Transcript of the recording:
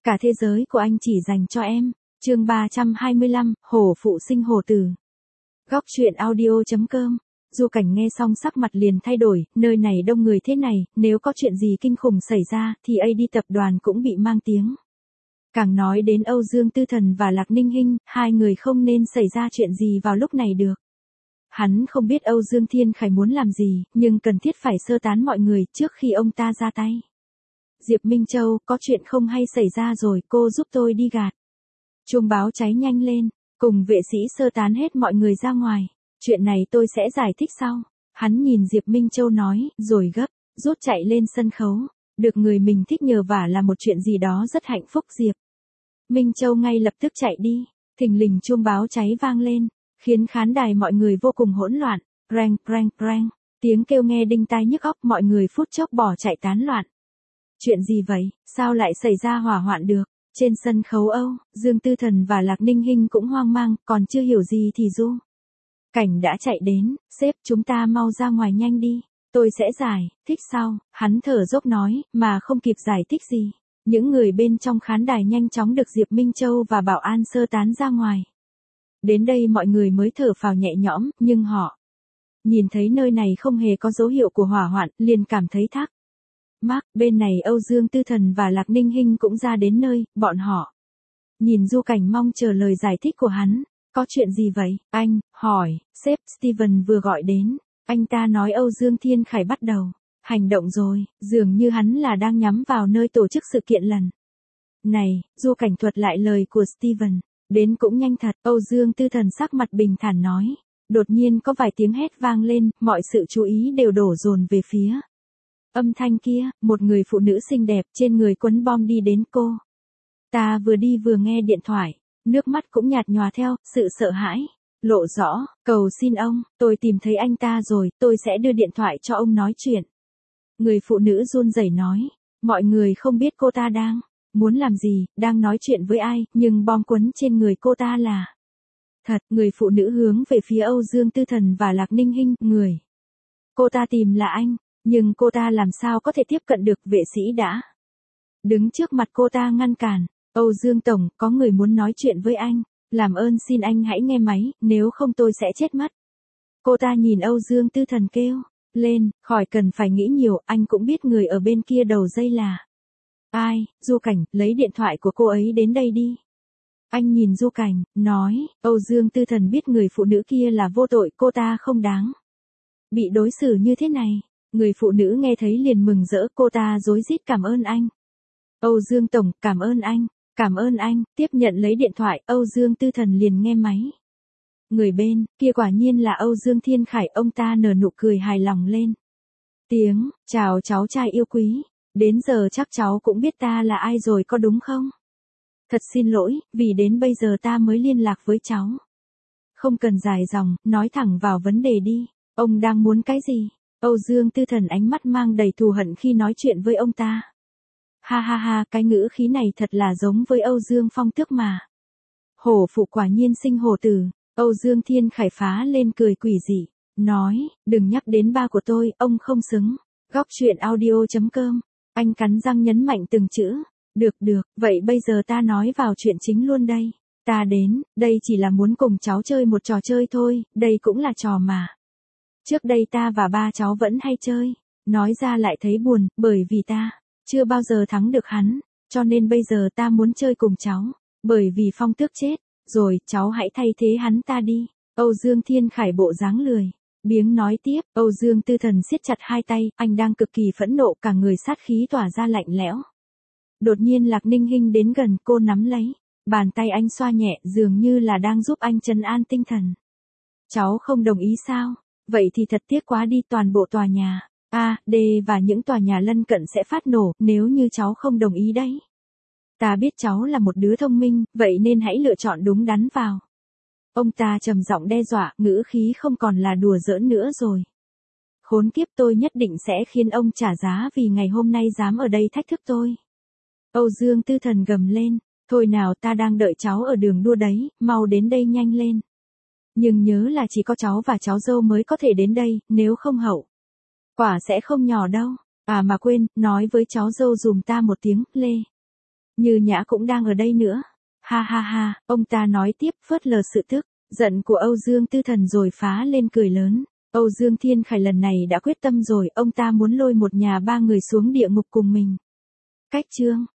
Cả thế giới của anh chỉ dành cho em. Chương 325, hổ phụ sinh hổ tử. Góc truyện audio.com. Du Cảnh nghe xong sắc mặt liền thay đổi, nơi này đông người thế này, nếu có chuyện gì kinh khủng xảy ra, thì AD tập đoàn cũng bị mang tiếng. Càng nói đến Âu Dương Tư Thần và Lạc Ninh Hinh, hai người không nên xảy ra chuyện gì vào lúc này được. Hắn không biết Âu Dương Thiên Khải muốn làm gì, nhưng cần thiết phải sơ tán mọi người trước khi ông ta ra tay. Diệp Minh Châu, có chuyện không hay xảy ra rồi, cô giúp tôi đi gạt. Chuông báo cháy nhanh lên, cùng vệ sĩ sơ tán hết mọi người ra ngoài. Chuyện này tôi sẽ giải thích sau. Hắn nhìn Diệp Minh Châu nói, rồi gấp, rút chạy lên sân khấu. Được người mình thích nhờ vả là một chuyện gì đó rất hạnh phúc. Diệp Minh Châu ngay lập tức chạy đi. Thình lình chuông báo cháy vang lên, khiến khán đài mọi người vô cùng hỗn loạn. Prang prang prang, tiếng kêu nghe đinh tai nhức óc, mọi người phút chốc bỏ chạy tán loạn. Chuyện gì vậy, sao lại xảy ra hỏa hoạn được? Trên sân khấu Âu Dương Tư Thần và Lạc Ninh Hinh cũng hoang mang, còn chưa hiểu gì thì Du Cảnh đã chạy đến, sếp chúng ta mau ra ngoài nhanh đi, tôi sẽ giải thích sau. Hắn thở dốc nói, mà không kịp giải thích gì. Những người bên trong khán đài nhanh chóng được Diệp Minh Châu và Bảo An sơ tán ra ngoài. Đến đây mọi người mới thở phào nhẹ nhõm, nhưng họ nhìn thấy nơi này không hề có dấu hiệu của hỏa hoạn, liền cảm thấy thắc mắc. Bên này Âu Dương Tư Thần và Lạc Ninh Hinh cũng ra đến nơi, bọn họ nhìn Du Cảnh mong chờ lời giải thích của hắn. Có chuyện gì vậy, anh, hỏi, sếp, Steven vừa gọi đến. Anh ta nói Âu Dương Thiên Khải bắt đầu hành động rồi, dường như hắn là đang nhắm vào nơi tổ chức sự kiện lần này. Du Cảnh thuật lại lời của Steven. Đến cũng nhanh thật, Âu Dương Tư Thần sắc mặt bình thản nói. Đột nhiên có vài tiếng hét vang lên, mọi sự chú ý đều đổ dồn về phía âm thanh kia. Một người phụ nữ xinh đẹp trên người quấn bom đi đến cô. Ta vừa đi vừa nghe điện thoại, nước mắt cũng nhạt nhòa theo, sự sợ hãi lộ rõ. Cầu xin ông, tôi tìm thấy anh ta rồi, tôi sẽ đưa điện thoại cho ông nói chuyện. Người phụ nữ run rẩy nói. Mọi người không biết cô ta đang muốn làm gì, đang nói chuyện với ai, nhưng bom quấn trên người cô ta là thật. Người phụ nữ hướng về phía Âu Dương Tư Thần và Lạc Ninh Hinh. Người cô ta tìm là anh, nhưng cô ta làm sao có thể tiếp cận được? Vệ sĩ đã đứng trước mặt cô ta ngăn cản. Âu Dương Tổng, có người muốn nói chuyện với anh. Làm ơn xin anh hãy nghe máy, nếu không tôi sẽ chết mất. Cô ta nhìn Âu Dương Tư Thần kêu lên, khỏi cần phải nghĩ nhiều, anh cũng biết người ở bên kia đầu dây là ai. Du Cảnh, lấy điện thoại của cô ấy đến đây đi. Anh nhìn Du Cảnh, nói, Âu Dương Tư Thần biết người phụ nữ kia là vô tội, cô ta không đáng bị đối xử như thế này. Người phụ nữ nghe thấy liền mừng rỡ, cô ta rối rít cảm ơn anh. Âu Dương Tổng, cảm ơn anh. Cảm ơn anh. Tiếp nhận lấy điện thoại, Âu Dương Tư Thần liền nghe máy. Người bên kia quả nhiên là Âu Dương Thiên Khải, ông ta nở nụ cười hài lòng lên tiếng, chào cháu trai yêu quý. Đến giờ chắc cháu cũng biết ta là ai rồi có đúng không? Thật xin lỗi, vì đến bây giờ ta mới liên lạc với cháu. Không cần dài dòng, nói thẳng vào vấn đề đi. Ông đang muốn cái gì? Âu Dương Tư Thần ánh mắt mang đầy thù hận khi nói chuyện với ông ta. Ha ha ha, cái ngữ khí này thật là giống với Âu Dương Phong Tước mà. Hổ phụ quả nhiên sinh hổ tử. Âu Dương Thiên Khải phá lên cười quỷ dị, nói, đừng nhắc đến ba của tôi, ông không xứng. Góc truyện audio.com. Anh cắn răng nhấn mạnh từng chữ. Được, vậy bây giờ ta nói vào chuyện chính luôn đây. Ta đến, đây chỉ là muốn cùng cháu chơi một trò chơi thôi, đây cũng là trò mà trước đây ta và ba cháu vẫn hay chơi. Nói ra lại thấy buồn, bởi vì ta chưa bao giờ thắng được hắn, cho nên bây giờ ta muốn chơi cùng cháu. Bởi vì Phong Tước chết rồi, cháu hãy thay thế hắn ta đi. Âu Dương Thiên Khải bộ dáng lười biếng nói tiếp. Âu Dương Tư Thần siết chặt hai tay, anh đang cực kỳ phẫn nộ, cả người sát khí tỏa ra lạnh lẽo. Đột nhiên Lạc Ninh Hinh đến gần, cô nắm lấy bàn tay anh xoa nhẹ, dường như là đang giúp anh trấn an tinh thần. Cháu không đồng ý sao? Vậy thì thật tiếc quá đi, toàn bộ tòa nhà A, D và những tòa nhà lân cận sẽ phát nổ, nếu như cháu không đồng ý đấy. Ta biết cháu là một đứa thông minh, vậy nên hãy lựa chọn đúng đắn vào. Ông ta trầm giọng đe dọa, ngữ khí không còn là đùa giỡn nữa rồi. Khốn kiếp, tôi nhất định sẽ khiến ông trả giá vì ngày hôm nay dám ở đây thách thức tôi. Âu Dương Tư Thần gầm lên, thôi nào, ta đang đợi cháu ở đường đua đấy, mau đến đây nhanh lên. Nhưng nhớ là chỉ có cháu và cháu dâu mới có thể đến đây, nếu không hậu quả sẽ không nhỏ đâu. À mà quên, nói với cháu dâu dùm ta một tiếng, Lê. Như Nhã cũng đang ở đây nữa. Ha ha ha, ông ta nói tiếp phớt lờ sự tức giận của Âu Dương Tư Thần rồi phá lên cười lớn. Âu Dương Thiên Khải lần này đã quyết tâm rồi, ông ta muốn lôi một nhà ba người xuống địa ngục cùng mình. Cách chương